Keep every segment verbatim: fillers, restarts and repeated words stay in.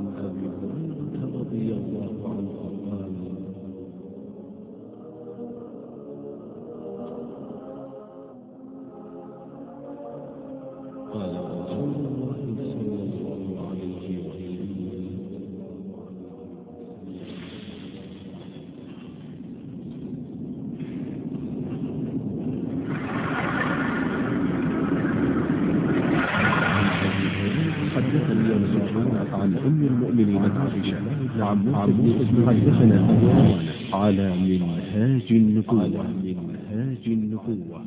أبي هريرة رضي الله عنه قال قال رسول الله صلى الله عليه وسلم حدثني سبحانه عن أم المؤمنين عائشة عن مسلم حدثنا على منهاج النبوة منهاج النبوة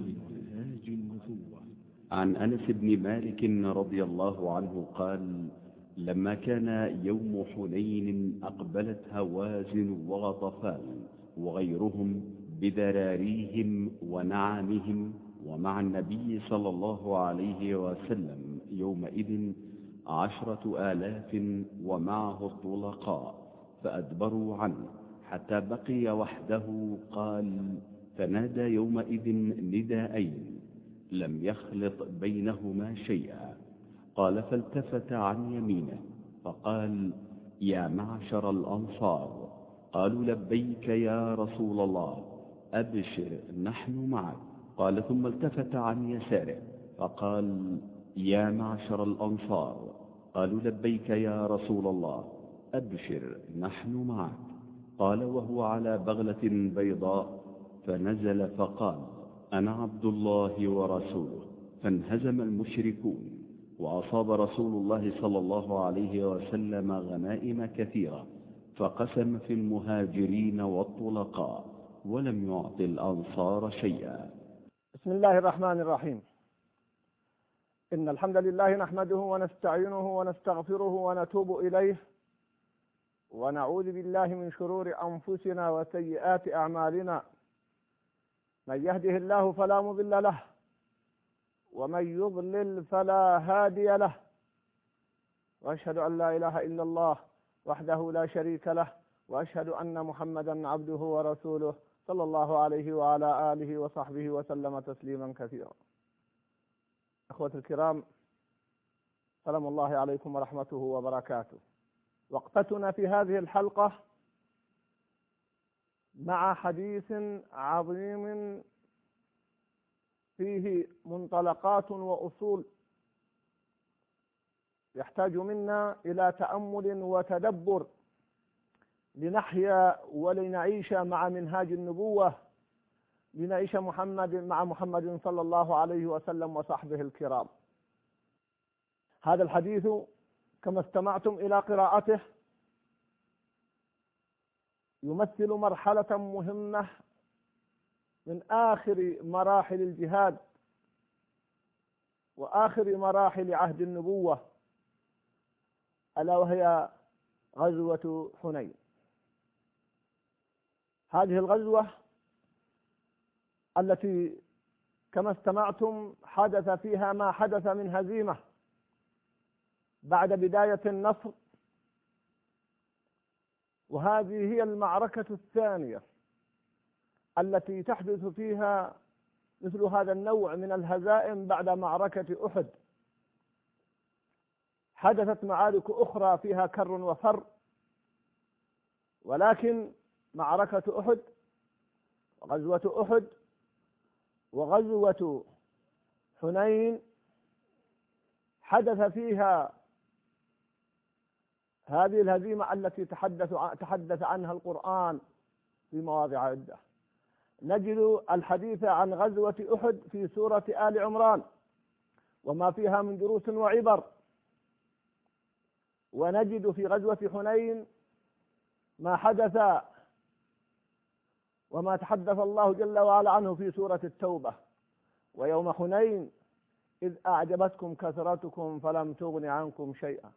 عن أنس بن مالك رضي الله عنه قال: لما كان يوم حنين أقبلت هوازن وغطفان وغيرهم بذراريهم ونعامهم ومع النبي صلى الله عليه وسلم يومئذ عشرة آلاف ومعه الطلقاء، فأدبروا عنه حتى بقي وحده. قال: فنادى يومئذ نداءين لم يخلط بينهما شيئا. قال: فالتفت عن يمينه فقال: يا معشر الأنصار. قالوا: لبيك يا رسول الله، أبشر نحن معك. قال: ثم التفت عن يساره فقال: يا معشر الأنصار. قالوا: لبيك يا رسول الله، أبشر نحن معك. قال وهو على بغلة بيضاء، فنزل فقال: أنا عبد الله ورسوله. فانهزم المشركون، وأصاب رسول الله صلى الله عليه وسلم غنائم كثيرة، فقسم في المهاجرين والطلقاء ولم يعط الأنصار شيئا. بسم الله الرحمن الرحيم. إن الحمد لله نحمده ونستعينه ونستغفره ونتوب إليه، ونعوذ بالله من شرور أنفسنا وسيئات أعمالنا. من يهده الله فلا مضل له، ومن يضلل فلا هادي له، وأشهد أن لا إله إلا الله وحده لا شريك له، وأشهد أن محمدا عبده ورسوله صلى الله عليه وعلى آله وصحبه وسلم تسليما كثيرا. أخوة الكرام، سلام الله عليكم ورحمته وبركاته. وقفتنا في هذه الحلقة مع حديث عظيم فيه منطلقات وأصول يحتاج منا إلى تأمل وتدبر لنحيا ولنعيش مع منهاج النبوة، لنعيش محمد مع محمد صلى الله عليه وسلم وصحبه الكرام. هذا الحديث كما استمعتم إلى قراءته يمثل مرحلة مهمة من آخر مراحل الجهاد وآخر مراحل عهد النبوة، ألا وهي غزوة حنين. هذه الغزوة التي كما استمعتم حدث فيها ما حدث من هزيمة بعد بداية النصر، وهذه هي المعركة الثانية التي تحدث فيها مثل هذا النوع من الهزائم بعد معركة أحد. حدثت معارك أخرى فيها كر وفر، ولكن معركة أحد وغزوة أحد وغزوة حنين حدث فيها هذه الهزيمة التي تحدث تحدث عنها القرآن في مواضع عدة. نجد الحديث عن غزوة أحد في سورة آل عمران وما فيها من دروس وعبر، ونجد في غزوة حنين ما حدث وما تحدث الله جل وعلا عنه في سورة التوبة: ويوم حنين إذ أعجبتكم كثرتكم فلم تغن عنكم شيئا.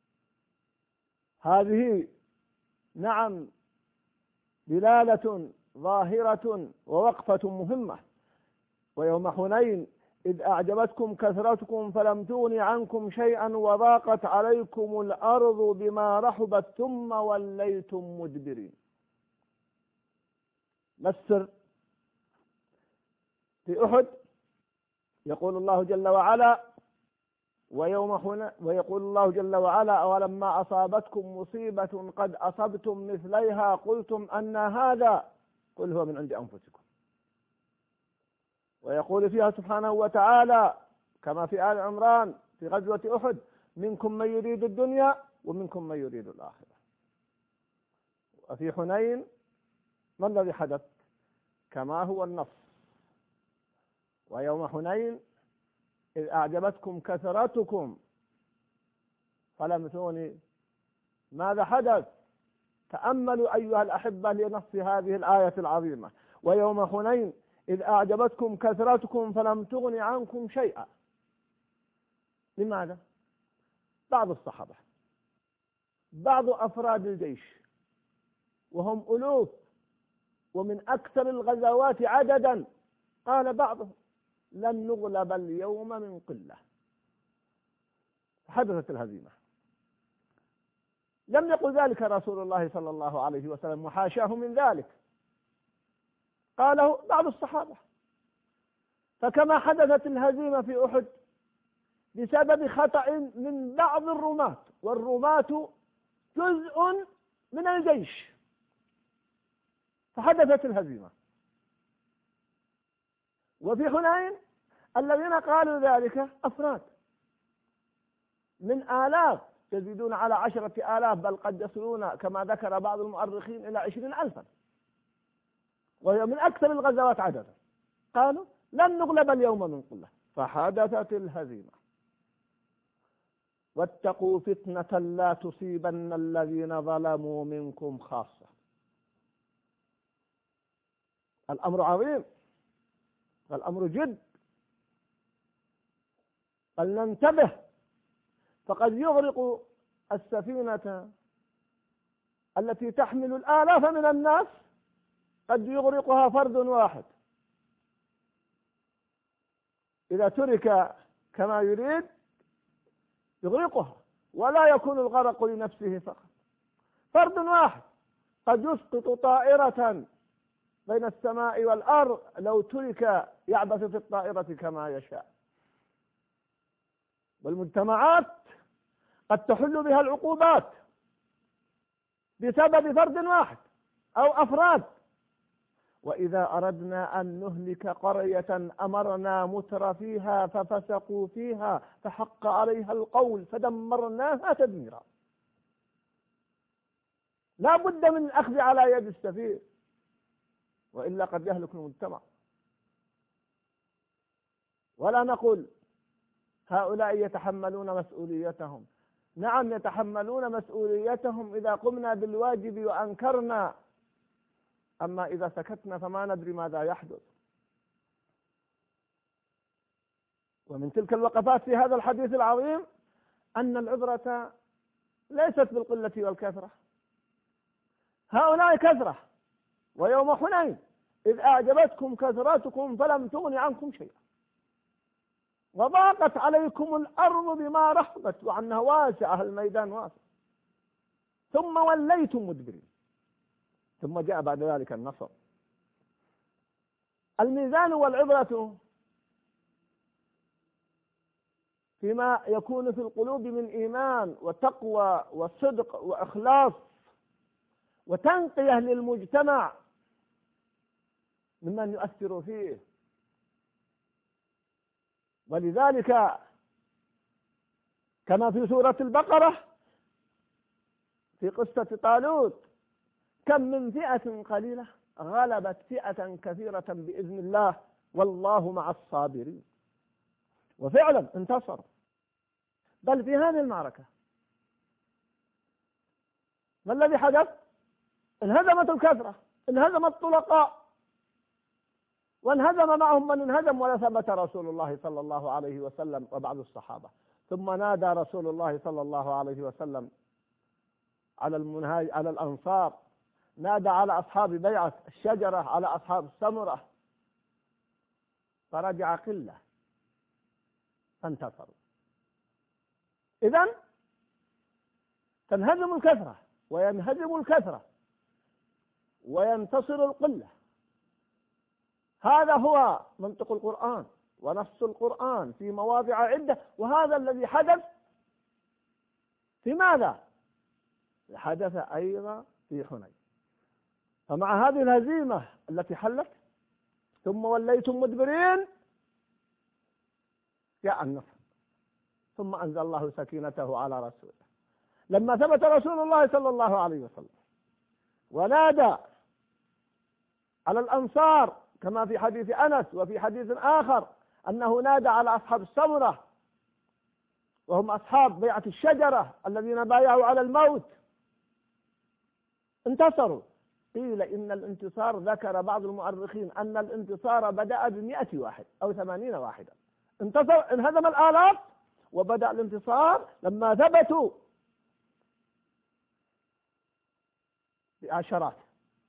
هذه نعم دلالة ظاهرة ووقفة مهمة. ويوم حنين إذ أعجبتكم كثرتكم فلم تغن عنكم شيئا وضاقت عليكم الأرض بما رحبت ثم وليتم مدبرين. ما السر؟ في أحد يقول الله جل وعلا: ويوم هنا ويقول الله جل وعلا أولما أصابتكم مصيبة قد أصبتم مثليها قلتم أن هذا قل هو من عند أنفسكم. ويقول فيها سبحانه وتعالى كما في آل عمران في غزوة أحد منكم من يريد الدنيا ومنكم من يريد الآخرة. وفي حنين ما الذي حدث كما هو النص ويوم حنين إذ أعجبتكم كثرتكم فلم تغن. ماذا حدث؟ تأملوا أيها الأحبة لنص هذه الآية العظيمة ويوم حنين إذ أعجبتكم كثرتكم فلم تغن عنكم شيئا. لماذا؟ بعض الصحابة بعض أفراد الجيش وهم ألوف ومن أكثر الغزوات عددا قال بعضهم لن نغلب اليوم من قلة. حدثت الهزيمة. لم يقل ذلك رسول الله صلى الله عليه وسلم وحاشاه من ذلك، قاله بعض الصحابة. فكما حدثت الهزيمة في أحد بسبب خطأ من بعض الرماة، والرماة جزء من الجيش، فحدثت الهزيمة. وفي حنين الذين قالوا ذلك أفراد من آلاف يزيدون على عشرة آلاف، بل قد يصلون كما ذكر بعض المؤرخين إلى عشرين ألفا، وهي من أكثر الغزوات عددا. قالوا لن نغلب اليوم من قلة، فحدثت الهزيمة. واتقوا فتنة لا تصيبن الذين ظلموا منكم خاصة. الأمر عظيم والأمر جد، فلننتبه، فقد يغرق السفينة التي تحمل الآلاف من الناس، قد يغرقها فرد واحد إذا ترك كما يريد يغرقها، ولا يكون الغرق لنفسه فقط. فرد واحد قد يسقط طائرة بين السماء والأرض لو ترك يعبث في الطائرة كما يشاء. والمجتمعات قد تحل بها العقوبات بسبب فرد واحد أو أفراد. وإذا أردنا أن نهلك قرية أمرنا متر فيها ففسقوا فيها فحق عليها القول فدمرناها تدميرا. لا بد من الأخذ على يد السفير، وإلا قد يهلك المجتمع. ولا نقول هؤلاء يتحملون مسؤوليتهم، نعم يتحملون مسؤوليتهم إذا قمنا بالواجب وأنكرنا، أما إذا سكتنا فما ندري ماذا يحدث. ومن تلك الوقفات في هذا الحديث العظيم أن العبرة ليست بالقلة والكثرة. هؤلاء كثرة، ويوم حنين إذ أعجبتكم كثرتكم فلم تغن عنكم شيئا وضاقت عليكم الأرض بما رحبت وعنها واسعة، الميدان واسع، ثم وليتم مدبرين. ثم جاء بعد ذلك النصر. الميزان والعبرة فيما يكون في القلوب من إيمان وتقوى وصدق وإخلاص وتنقية للمجتمع ممن يؤثر فيه. ولذلك كما في سورة البقرة في قصة طالوت كم من فئة قليلة غلبت فئة كثيرة بإذن الله والله مع الصابرين. وفعلا انتصر. بل في هذه المعركة ما الذي حدث؟ انهزمت الكثرة، انهزم الطلقاء، وانهزم معهم من انهزم، ولا ثبت رسول الله صلى الله عليه وسلم وبعض الصحابة. ثم نادى رسول الله صلى الله عليه وسلم على المنهاج على الأنصار، نادى على أصحاب بيعة الشجرة، على أصحاب السمرة، فرجع قلة فانتصروا. إذن تنهزم الكثرة وينهزم الكثرة وينتصر القلة. هذا هو منطق القرآن، ونص القرآن في مواضع عدة، وهذا الذي حدث في ماذا؟ حدث أيضا في حنين. فمع هذه الهزيمة التي حلت ثم وليتم مدبرين جاء النصر، ثم أنزل الله سكينته على رسوله لما ثبت رسول الله صلى الله عليه وسلم ونادى على الأنصار كما في حديث أنس وفي حديث آخر أنه نادى على أصحاب السمرة وهم أصحاب بيعة الشجرة الذين بايعوا على الموت انتصروا. قيل إن الانتصار، ذكر بعض المؤرخين أن الانتصار بدأ بمئة واحد أو ثمانين واحدا، انتصر انهزم الآلاف وبدأ الانتصار لما ثبتوا بعشرات.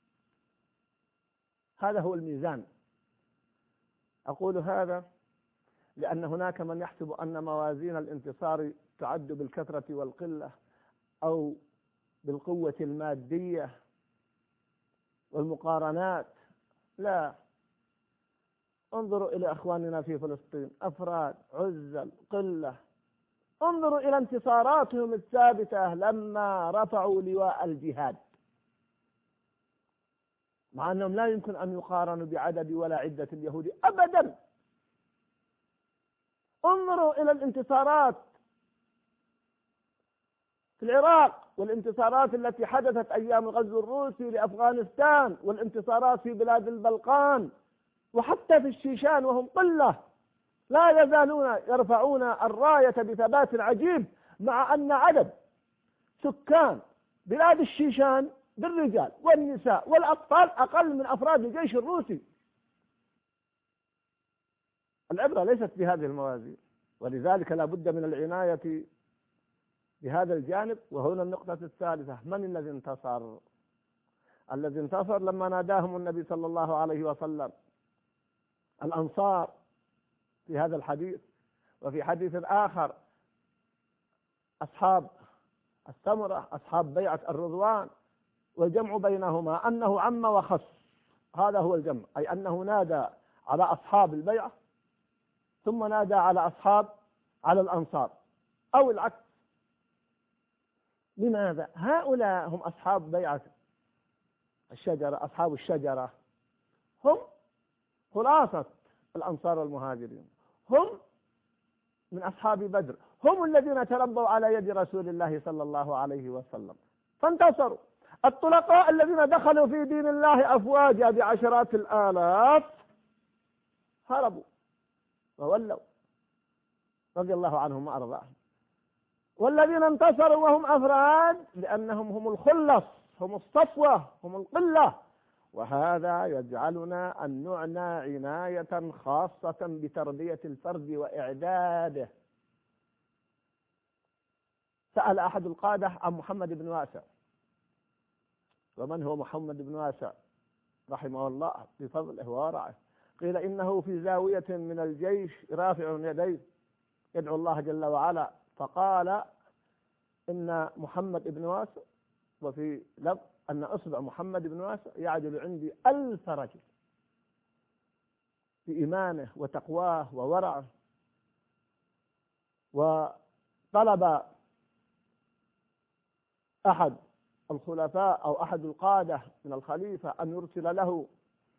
هذا هو الميزان. أقول هذا لأن هناك من يحسب أن موازين الانتصار تعد بالكثرة والقلة أو بالقوة المادية والمقارنات. لا، انظروا إلى أخواننا في فلسطين، أفراد، عزل، قلة. انظروا إلى انتصاراتهم الثابتة لما رفعوا لواء الجهاد، مع أنهم لا يمكن أن يقارنوا بعدد ولا عدة اليهود أبدا. انظروا إلى الانتصارات في العراق والانتصارات التي حدثت أيام الغزو الروسي لأفغانستان والانتصارات في بلاد البلقان وحتى في الشيشان وهم قلة لا يزالون يرفعون الراية بثبات عجيب، مع أن عدد سكان بلاد الشيشان بالرجال والنساء والأطفال أقل من أفراد الجيش الروسي. العبرة ليست بهذه الموازين، ولذلك لا بد من العناية بهذا الجانب. وهنا النقطة الثالثة، من الذي انتصر؟ الذي انتصر لما ناداهم النبي صلى الله عليه وسلم الأنصار في هذا الحديث، وفي حديث آخر أصحاب السمرة أصحاب بيعة الرضوان، والجمع بينهما أنه عم وخص. هذا هو الجمع، أي أنه نادى على أصحاب البيعة ثم نادى على أصحاب على الأنصار أو العكس. لماذا؟ هؤلاء هم أصحاب بيعة الشجرة، أصحاب الشجرة هم خلاصة الأنصار والمهاجرين، هم من أصحاب بدر، هم الذين تربوا على يد رسول الله صلى الله عليه وسلم فانتصروا. الطلقاء الذين دخلوا في دين الله أفواجا بعشرات الآلاف هربوا وولوا رضي الله عنهم وأرضاهم. والذين انتصروا وهم أفراد لأنهم هم الخلص، هم الصفوة، هم القلة. وهذا يجعلنا أن نعنى عناية خاصة بتربية الفرد وإعداده. سأل أحد القادة عن محمد بن واسع. ومن هو محمد بن واسع رحمه الله بفضله ورعه؟ قيل إنه في زاوية من الجيش رافع يديه يدعو الله جل وعلا، فقال إن محمد بن واسع، وفي لفظ أن أصبع محمد بن واسع يعدل عندي ألف رجل بإيمانه وتقواه وورعه. وطلب أحد الخلفاء أو أحد القادة من الخليفة أن يرسل له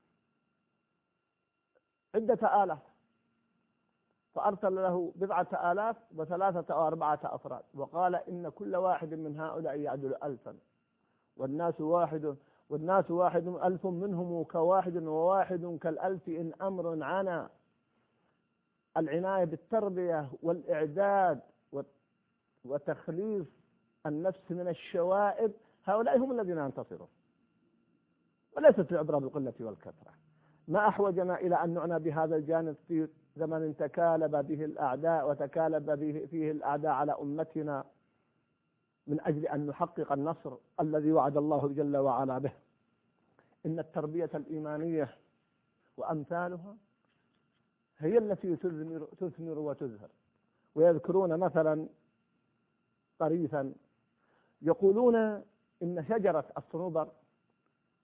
عدة آلاف، فأرسل له بضعة آلاف وثلاثة أو أربعة أفراد، وقال إن كل واحد من هؤلاء يعدل ألفا، والناس واحد والناس واحد ألف منهم كواحد وواحد كالألف إن أمر عنا. العناية بالتربية والإعداد وتخليص النفس من الشوائب، هؤلاء هم الذين ينتصرون، وليست العبرة بالقلة والكثرة. ما أحوجنا إلى أن نعنى بهذا الجانب في زمن تكالب به الأعداء وتكالب به فيه الأعداء على أمتنا من أجل أن نحقق النصر الذي وعد الله جل وعلا به. إن التربية الإيمانية وأمثالها هي التي تثمر, تثمر وتزهر. ويذكرون مثلا طريفا يقولون إن شجرة الصنوبر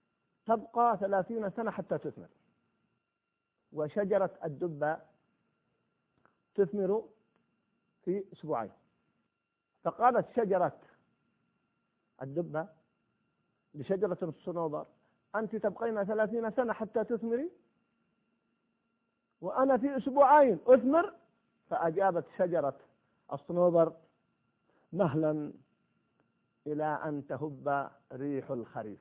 تبقى ثلاثين سنة حتى تثمر، وشجرة الدبة تثمر في أسبوعين. فقالت شجرة الدبة لشجرة الصنوبر: أنت تبقين ثلاثين سنة حتى تثمري، وأنا في أسبوعين أثمر. فأجابت شجرة الصنوبر: مهلا إلى أن تهب ريح الخريف.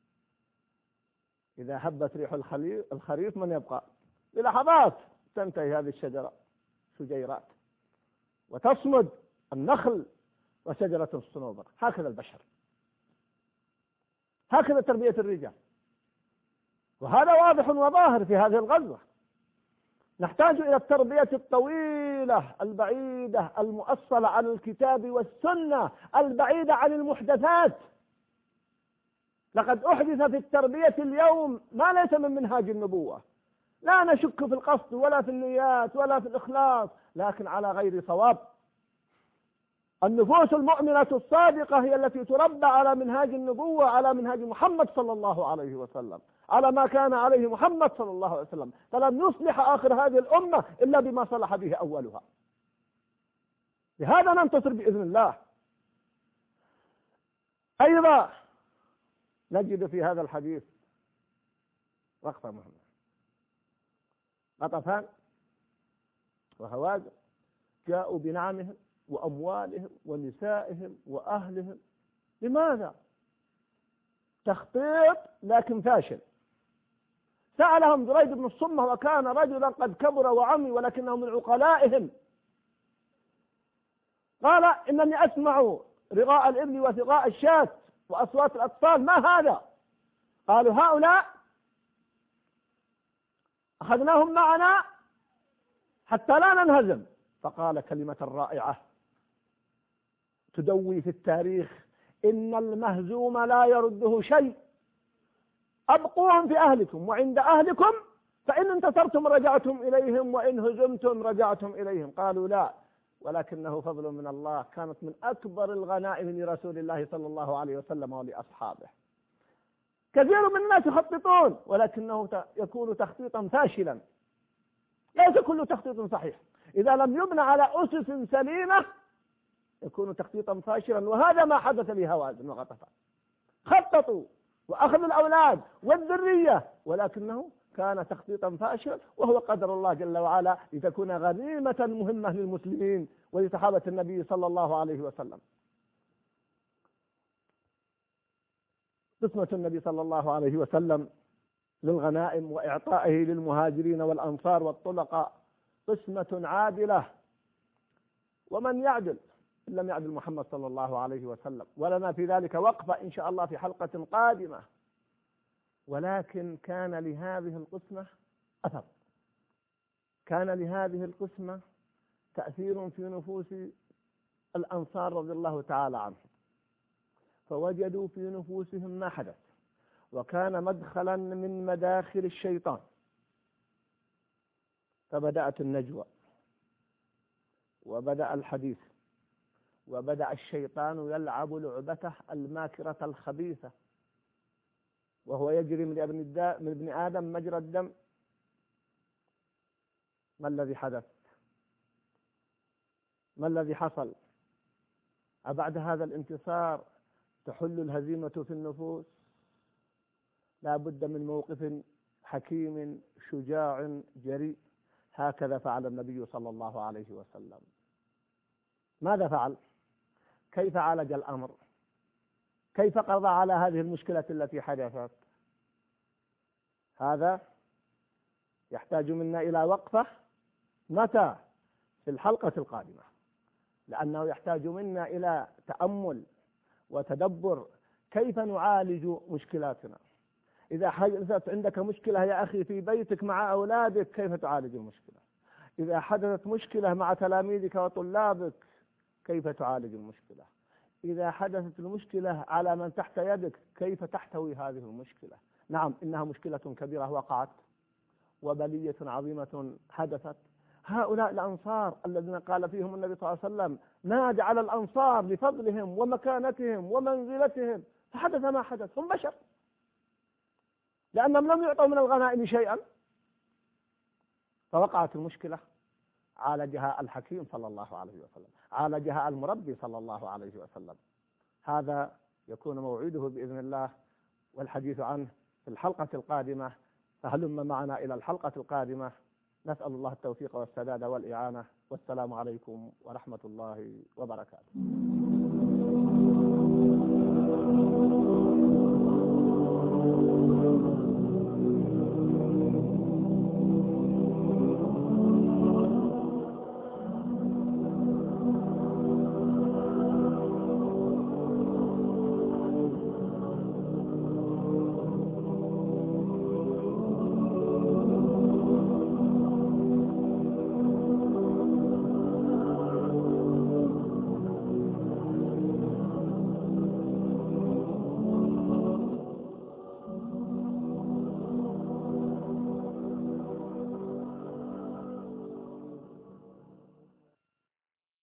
إذا هبت ريح الخريف من يبقى؟ بلحظات تنتهي هذه الشجرة شجيرات وتصمد النخل وشجرة الصنوبر. هكذا البشر، هكذا تربية الرجال، وهذا واضح وظاهر في هذه الغزوة. نحتاج إلى التربية الطويلة البعيدة المؤصلة على الكتاب والسنة، البعيدة عن المحدثات. لقد أحدث في التربية اليوم ما ليس من منهاج النبوة، لا نشك في القصد ولا في النيات ولا في الإخلاص، لكن على غير صواب. النفوس المؤمنة الصادقة هي التي تربى على منهاج النبوة، على منهاج محمد صلى الله عليه وسلم، على ما كان عليه محمد صلى الله عليه وسلم. فلن يصلح آخر هذه الأمة إلا بما صلح به أولها. لهذا ننتصر بإذن الله. أيضا نجد في هذا الحديث وقفة مهمة. غطفان وهوازن جاءوا بنعمهم وأموالهم ونسائهم وأهلهم. لماذا؟ تخطيط لكن فاشل. سألهم دريد بن الصمة وكان رجلا قد كبر وعمي ولكنه من عقلائهم، قال: إنني أسمع رغاء الإبل وثغاء الشاة وأصوات الأطفال، ما هذا؟ قالوا: هؤلاء أخذناهم معنا حتى لا ننهزم. فقال كلمة رائعة تدوي في التاريخ: إن المهزوم لا يرده شيء، أبقوهم في أهلكم وعند أهلكم، فإن انتصرتم رجعتم إليهم وإن هزمتم رجعتم إليهم. قالوا: لا، ولكنه فضل من الله، كانت من أكبر الغنائم لرسول الله صلى الله عليه وسلم ولأصحابه. كثير من الناس يخططون ولكنه يكون تخطيطا فاشلا. ليس كل تخطيط صحيح، إذا لم يبنى على أسس سليمة يكون تخطيطا فاشلا، وهذا ما حدث لهوازن وغطفان. خططوا وأخذوا الأولاد والذرية، ولكنه كان تخطيطا فاشلا، وهو قدر الله جل وعلا لتكون غنيمة مهمة للمسلمين ولصحابة النبي صلى الله عليه وسلم. قسمة النبي صلى الله عليه وسلم للغنائم وإعطائه للمهاجرين والأنصار والطلقاء قسمة عادلة، ومن يعدل إن لم يعدل محمد صلى الله عليه وسلم. ولنا في ذلك وقفة إن شاء الله في حلقة قادمة. ولكن كان لهذه القسمة أثر، كان لهذه القسمة تأثير في نفوس الأنصار رضي الله تعالى عنهم، فوجدوا في نفوسهم ما حدث، وكان مدخلا من مداخل الشيطان. فبدأت النجوى وبدأ الحديث، وبدأ الشيطان يلعب لعبته الماكرة الخبيثة، وهو يجري من ابن, من ابن آدم مجرى الدم. ما الذي حدث؟ ما الذي حصل؟ أبعد هذا الانتصار تحل الهزيمة في النفوس؟ لا بد من موقف حكيم شجاع جريء. هكذا فعل النبي صلى الله عليه وسلم. ماذا فعل؟ كيف عالج الأمر؟ كيف قضى على هذه المشكلة التي حدثت؟ هذا يحتاج منا إلى وقفة. متى؟ في الحلقة القادمة، لأنه يحتاج منا إلى تأمل وتدبر كيف نعالج مشكلاتنا. إذا حدثت عندك مشكلة يا أخي في بيتك مع أولادك، كيف تعالج المشكلة؟ إذا حدثت مشكلة مع تلاميذك وطلابك، كيف تعالج المشكلة؟ إذا حدثت المشكلة على من تحت يدك، كيف تحتوي هذه المشكلة؟ نعم، إنها مشكلة كبيرة وقعت، وبلية عظيمة حدثت. هؤلاء الأنصار الذين قال فيهم النبي صلى الله عليه وسلم: نادى على الأنصار لفضلهم ومكانتهم ومنزلتهم، فحدث ما حدث. هم بشر، لأنهم لم يعطوا من الغنائم شيئا، فوقعت المشكلة عالجها الحكيم صلى الله عليه وسلم، عالجها المربي صلى الله عليه وسلم. هذا يكون موعده بإذن الله والحديث عنه في الحلقة القادمة، فهلم معنا إلى الحلقة القادمة. نسأل الله التوفيق والسداد والإعانة، والسلام عليكم ورحمة الله وبركاته.